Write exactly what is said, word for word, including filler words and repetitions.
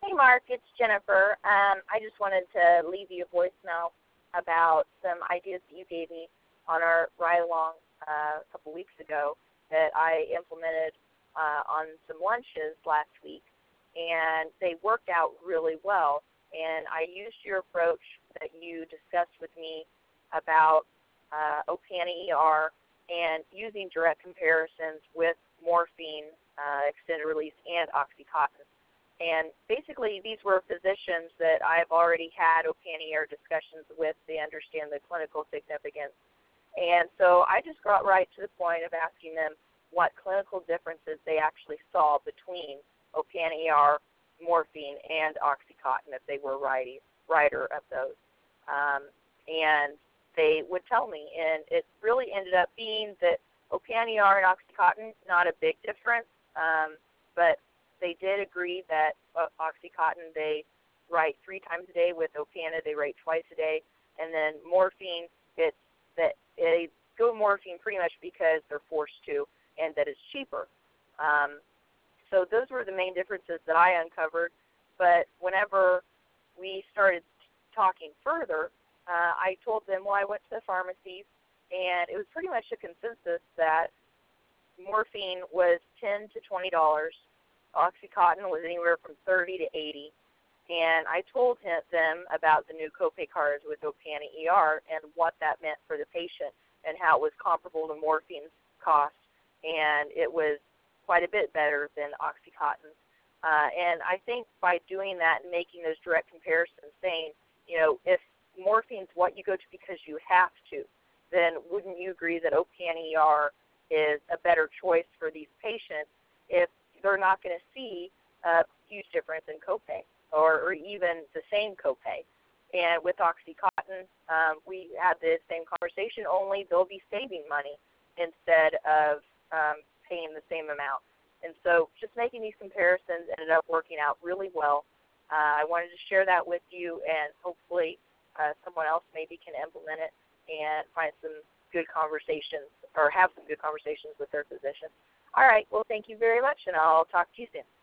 Hey, Mark, it's Jennifer. Um, I just wanted to leave you a voicemail about some ideas that you gave me on our ride-along uh, a couple weeks ago that I implemented uh, on some lunches last week, and they worked out really well. And I used your approach that you discussed with me about uh, Opana E R and using direct comparisons with morphine, uh, extended release, and OxyContin. And basically, these were physicians that I've already had Opana E R discussions with. They understand the clinical significance. And so I just got right to the point of asking them what clinical differences they actually saw between Opana E R, morphine, and OxyContin if they were writing, writer of those. Um, and they would tell me. And it really ended up being that Opana E R and OxyContin, not a big difference, um, but they did agree that uh, OxyContin they write three times a day. With Opana, they write twice a day. And then morphine, it's that they go morphine pretty much because they're forced to and that it's cheaper. Um, so those were the main differences that I uncovered. But whenever we started talking further, uh, I told them, well, I went to the pharmacies, and it was pretty much a consensus that morphine was ten to twenty dollars. OxyContin was anywhere from thirty to eighty, and I told him, them about the new copay cards with Opana E R and what that meant for the patient and how it was comparable to morphine's cost, and it was quite a bit better than OxyContin. Uh, and I think by doing that and making those direct comparisons, saying, you know, if morphine's what you go to because you have to, then wouldn't you agree that Opana E R is a better choice for these patients if they're not going to see a huge difference in copay or, or even the same copay? And with OxyContin, um, we had the same conversation, only they'll be saving money instead of um, paying the same amount. And so just making these comparisons ended up working out really well. Uh, I wanted to share that with you, and hopefully uh, someone else maybe can implement it and find some good conversations or have some good conversations with their physician. All right. Well, thank you very much, and I'll talk to you soon.